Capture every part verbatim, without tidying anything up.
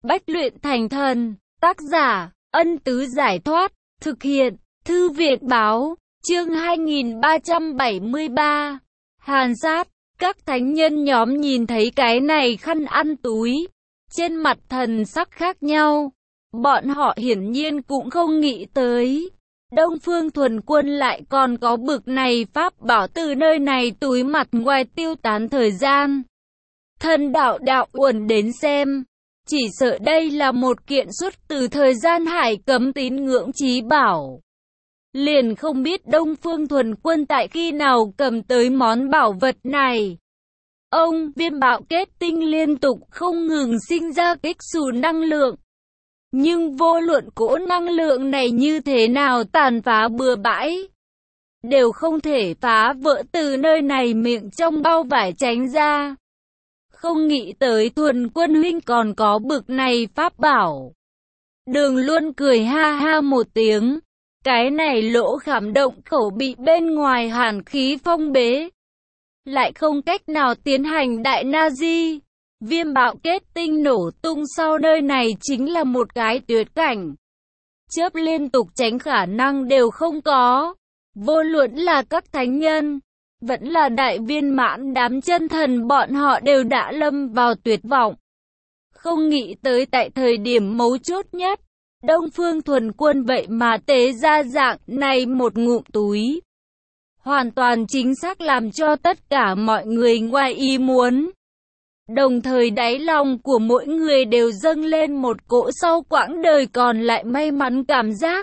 Bách luyện thành thần. Tác giả, Ân Tứ Giải Thoát. Thực hiện, Thư Viện Báo. Chương hai nghìn ba trăm bảy mươi ba. Hàn sát. Các thánh nhân nhóm nhìn thấy cái này khăn ăn túi, trên mặt thần sắc khác nhau. Bọn họ hiển nhiên cũng không nghĩ tới Đông Phương Thuần Quân lại còn có bực này pháp bảo từ nơi này túi mặt ngoài tiêu tán thời gian. Thần đạo đạo uẩn đến xem, chỉ sợ đây là một kiện xuất từ thời gian hải cấm tín ngưỡng chí bảo. Liền không biết Đông Phương Thuần Quân tại khi nào cầm tới món bảo vật này. Ông, viêm bạo kết tinh liên tục không ngừng sinh ra kích xù năng lượng. Nhưng vô luận cỗ năng lượng này như thế nào tàn phá bừa bãi, đều không thể phá vỡ từ nơi này miệng trong bao vải tránh ra. Không nghĩ tới Thuần Quân huynh còn có bực này pháp bảo. Đường Luân cười ha ha một tiếng. Cái này lỗ khảm động khẩu bị bên ngoài hàn khí phong bế, lại không cách nào tiến hành đại na di. Viêm bạo kết tinh nổ tung sau nơi này chính là một cái tuyệt cảnh. Chớp liên tục tránh khả năng đều không có. Vô luận là các thánh nhân, vẫn là đại viên mãn đám chân thần, bọn họ đều đã lâm vào tuyệt vọng. Không nghĩ tới tại thời điểm mấu chốt nhất, Đông Phương Thuần Quân vậy mà tế ra dạng này một ngụm túi. Hoàn toàn chính xác làm cho tất cả mọi người ngoài ý muốn. Đồng thời đáy lòng của mỗi người đều dâng lên một cỗ sau quãng đời còn lại may mắn cảm giác.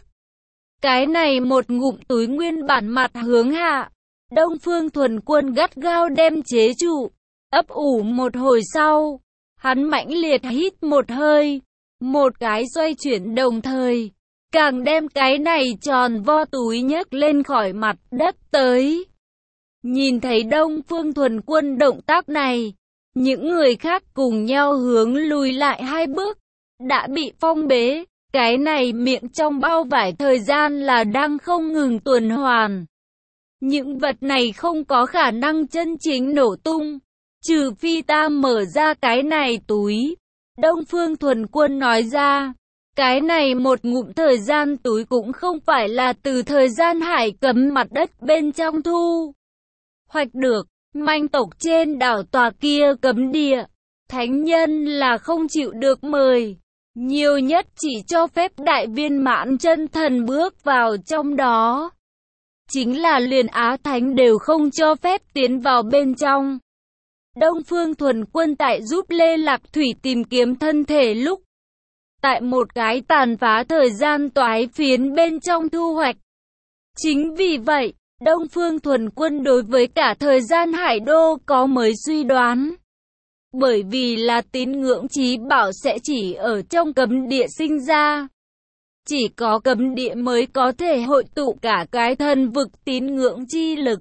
Cái này một ngụm túi nguyên bản mặt hướng hạ, Đông Phương Thuần Quân gắt gao đem chế trụ. Ấp ủ một hồi sau, hắn mãnh liệt hít một hơi, một cái xoay chuyển đồng thời, càng đem cái này tròn vo túi nhấc lên khỏi mặt đất tới. Nhìn thấy Đông Phương Thuần Quân động tác này, những người khác cùng nhau hướng lùi lại hai bước. Đã bị phong bế, cái này miệng trong bao vải thời gian là đang không ngừng tuần hoàn. Những vật này không có khả năng chân chính nổ tung, trừ phi ta mở ra cái này túi. Đông Phương Thuần Quân nói ra, cái này một ngụm thời gian túi cũng không phải là từ thời gian hải cấm mặt đất bên trong thu hoạch được. Manh tộc trên đảo tòa kia cấm địa, thánh nhân là không chịu được mời, nhiều nhất chỉ cho phép đại viên mãn chân thần bước vào trong đó. Chính là liền Á Thánh đều không cho phép tiến vào bên trong. Đông Phương Thuần Quân tại giúp Lê Lạc Thủy tìm kiếm thân thể lúc, tại một cái tàn phá thời gian toái phiến bên trong thu hoạch. Chính vì vậy, Đông Phương Thuần Quân đối với cả thời gian hải đô có mới suy đoán. Bởi vì là tín ngưỡng chí bảo sẽ chỉ ở trong cấm địa sinh ra. Chỉ có cấm địa mới có thể hội tụ cả cái thần vực tín ngưỡng chi lực.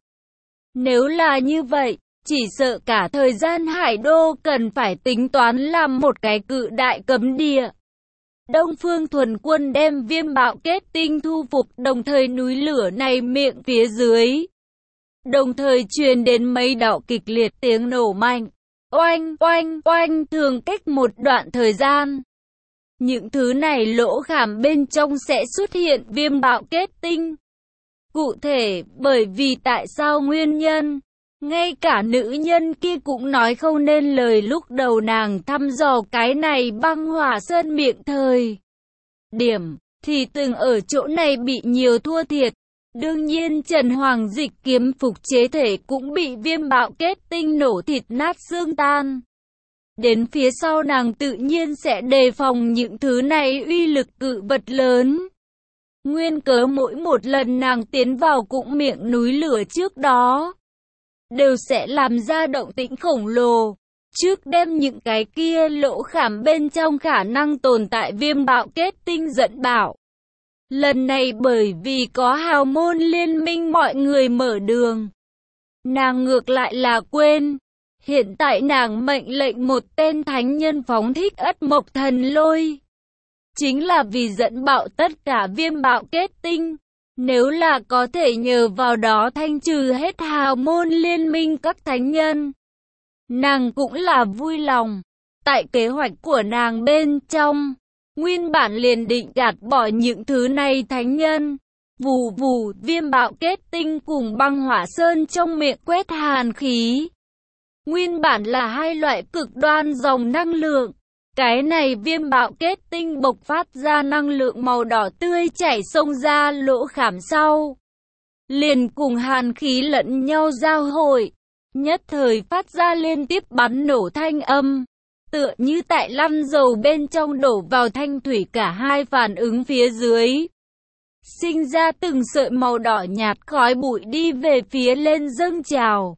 Nếu là như vậy, chỉ sợ cả thời gian hải đô cần phải tính toán làm một cái cự đại cấm địa. Đông Phương Thuần Quân đem viêm bạo kết tinh thu phục, đồng thời núi lửa này miệng phía dưới. Đồng thời truyền đến mấy đạo kịch liệt tiếng nổ mạnh. Oanh, oanh, oanh, thường cách một đoạn thời gian. Những thứ này lỗ khảm bên trong sẽ xuất hiện viêm bạo kết tinh. Cụ thể, bởi vì tại sao nguyên nhân? Ngay cả nữ nhân kia cũng nói không nên lời lúc đầu nàng thăm dò cái này băng hỏa sơn miệng thời điểm, thì từng ở chỗ này bị nhiều thua thiệt. Đương nhiên Trần Hoàng Dịch kiếm phục chế thể cũng bị viêm bạo kết tinh nổ thịt nát xương tan. Đến phía sau nàng tự nhiên sẽ đề phòng những thứ này uy lực cự vật lớn. Nguyên cớ mỗi một lần nàng tiến vào cũng miệng núi lửa trước đó, đều sẽ làm ra động tĩnh khổng lồ, trước đem những cái kia lỗ khảm bên trong khả năng tồn tại viêm bạo kết tinh dẫn bảo. Lần này bởi vì có hào môn liên minh mọi người mở đường, nàng ngược lại là quên. Hiện tại nàng mệnh lệnh một tên thánh nhân phóng thích ất mộc thần lôi, chính là vì dẫn bạo tất cả viêm bạo kết tinh. Nếu là có thể nhờ vào đó thanh trừ hết hào môn liên minh các thánh nhân, nàng cũng là vui lòng. Tại kế hoạch của nàng bên trong, nguyên bản liền định gạt bỏ những thứ này thánh nhân. Vù vù, viêm bạo kết tinh cùng băng hỏa sơn trong miệng quét hàn khí. Nguyên bản là hai loại cực đoan dòng năng lượng. Cái này viêm bạo kết tinh bộc phát ra năng lượng màu đỏ tươi chảy xông ra lỗ khảm sau. Liền cùng hàn khí lẫn nhau giao hội. Nhất thời phát ra liên tiếp bắn nổ thanh âm. Tựa như tại lăn dầu bên trong đổ vào thanh thủy, cả hai phản ứng phía dưới. Sinh ra từng sợi màu đỏ nhạt khói bụi đi về phía lên dâng trào.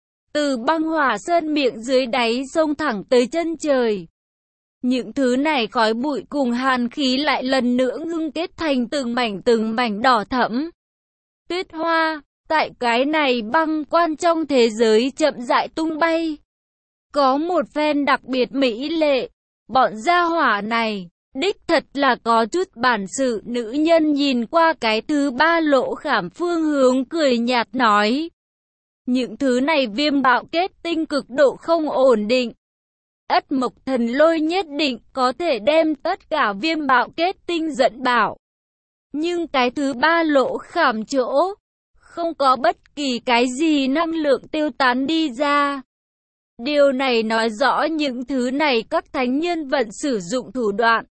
Từ băng hỏa sơn miệng dưới đáy sông thẳng tới chân trời. Những thứ này khói bụi cùng hàn khí lại lần nữa ngưng kết thành từng mảnh từng mảnh đỏ thẫm. Tuyết hoa, tại cái này băng quan trong thế giới chậm rãi tung bay. Có một phen đặc biệt mỹ lệ, bọn gia hỏa này, đích thật là có chút bản sự. Nữ nhân nhìn qua cái thứ ba lỗ khảm phương hướng cười nhạt nói. Những thứ này viêm bạo kết tinh cực độ không ổn định. Ất mộc thần lôi nhất định có thể đem tất cả viêm bạo kết tinh dẫn bảo. Nhưng cái thứ ba lỗ khảm chỗ, không có bất kỳ cái gì năng lượng tiêu tán đi ra. Điều này nói rõ những thứ này các thánh nhân vẫn sử dụng thủ đoạn.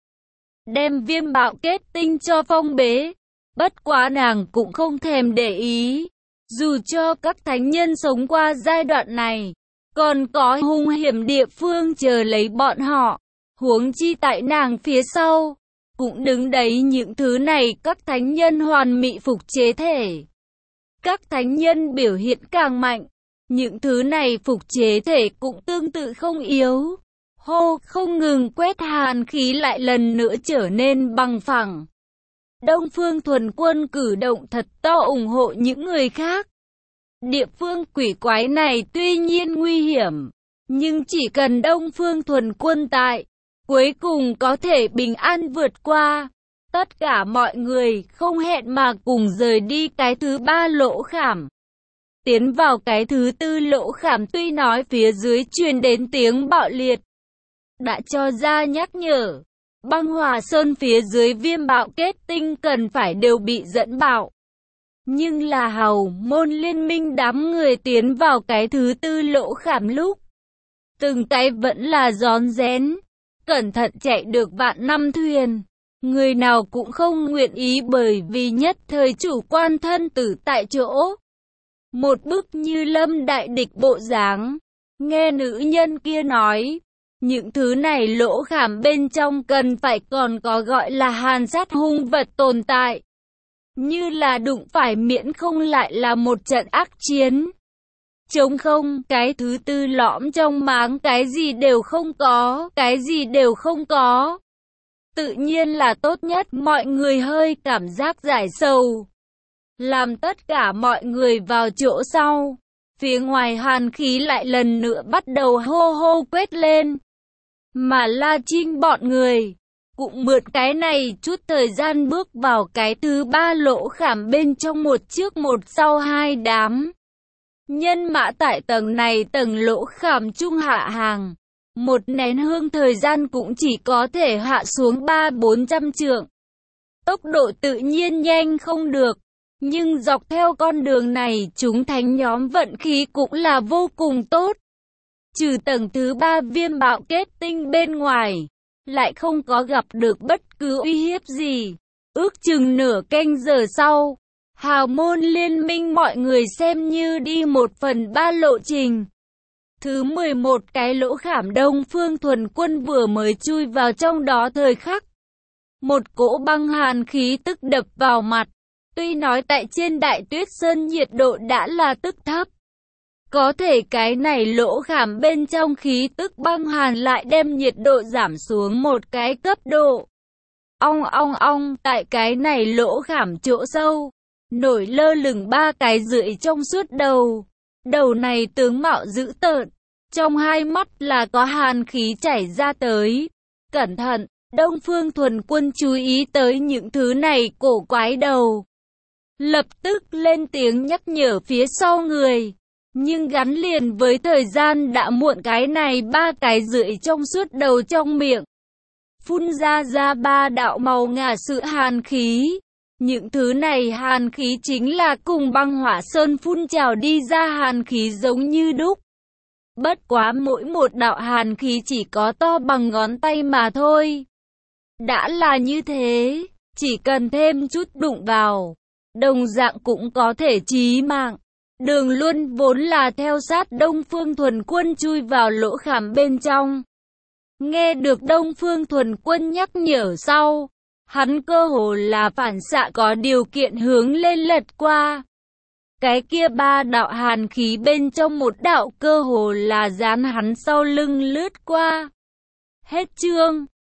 Đem viêm bạo kết tinh cho phong bế. Bất quá nàng cũng không thèm để ý. Dù cho các thánh nhân sống qua giai đoạn này, còn có hung hiểm địa phương chờ lấy bọn họ. Huống chi tại nàng phía sau, cũng đứng đấy những thứ này các thánh nhân hoàn mỹ phục chế thể. Các thánh nhân biểu hiện càng mạnh, những thứ này phục chế thể cũng tương tự không yếu. Hô, không ngừng quét hàn khí lại lần nữa trở nên bằng phẳng. Đông Phương Thuần Quân cử động thật to ủng hộ những người khác. Địa phương quỷ quái này tuy nhiên nguy hiểm, nhưng chỉ cần Đông Phương Thuần Quân tại, cuối cùng có thể bình an vượt qua. Tất cả mọi người không hẹn mà cùng rời đi cái thứ ba lỗ khảm. Tiến vào cái thứ tư lỗ khảm, tuy nói phía dưới truyền đến tiếng bạo liệt. Đã cho ra nhắc nhở, băng hỏa sơn phía dưới viêm bạo kết tinh cần phải đều bị dẫn bạo. Nhưng là hầu môn liên minh đám người tiến vào cái thứ tư lỗ khảm lúc, từng cái vẫn là rón rén, cẩn thận chạy được vạn năm thuyền. Người nào cũng không nguyện ý bởi vì nhất thời chủ quan thân tử tại chỗ. Một bức như lâm đại địch bộ dáng. Nghe nữ nhân kia nói, những thứ này lỗ khảm bên trong cần phải còn có gọi là hàn sát hung vật tồn tại. Như là đụng phải miễn không lại là một trận ác chiến. Trống không, cái thứ tư lõm trong máng cái gì đều không có, cái gì đều không có. Tự nhiên là tốt nhất, mọi người hơi cảm giác giải sầu. Làm tất cả mọi người vào chỗ sau. Phía ngoài hàn khí lại lần nữa bắt đầu hô hô quét lên. Mà La Trinh bọn người cũng mượn cái này chút thời gian bước vào cái thứ ba lỗ khảm bên trong, một trước một sau hai đám nhân mã tại tầng này tầng lỗ khảm trung hạ hàng. Một nén hương thời gian cũng chỉ có thể hạ xuống ba bốn trăm trượng. Tốc độ tự nhiên nhanh không được. Nhưng dọc theo con đường này chúng thánh nhóm vận khí cũng là vô cùng tốt. Trừ tầng thứ ba viêm bạo kết tinh bên ngoài, lại không có gặp được bất cứ uy hiếp gì. Ước chừng nửa canh giờ sau, hào môn liên minh mọi người xem như đi một phần ba lộ trình. Thứ mười một cái lỗ khảm Đông Phương Thuần Quân vừa mới chui vào trong đó thời khắc. Một cỗ băng hàn khí tức đập vào mặt. Tuy nói tại trên Đại Tuyết Sơn nhiệt độ đã là tức thấp, có thể cái này lỗ khảm bên trong khí tức băng hàn lại đem nhiệt độ giảm xuống một cái cấp độ. Ong ong ong, tại cái này lỗ khảm chỗ sâu, nổi lơ lửng ba cái rưỡi trong suốt đầu. Đầu này tướng mạo dữ tợn, trong hai mắt là có hàn khí chảy ra tới. Cẩn thận, Đông Phương Thuần Quân chú ý tới những thứ này cổ quái đầu. Lập tức lên tiếng nhắc nhở phía sau người. Nhưng gắn liền với thời gian đã muộn, cái này ba cái rưỡi trong suốt đầu trong miệng. Phun ra ra ba đạo màu ngả sự hàn khí. Những thứ này hàn khí chính là cùng băng hỏa sơn phun trào đi ra hàn khí giống như đúc. Bất quá mỗi một đạo hàn khí chỉ có to bằng ngón tay mà thôi. Đã là như thế, chỉ cần thêm chút đụng vào, đồng dạng cũng có thể chí mạng. Đường Luân vốn là theo sát Đông Phương Thuần Quân chui vào lỗ khảm bên trong. Nghe được Đông Phương Thuần Quân nhắc nhở sau, hắn cơ hồ là phản xạ có điều kiện hướng lên lật qua. Cái kia ba đạo hàn khí bên trong một đạo cơ hồ là dán hắn sau lưng lướt qua. Hết chương.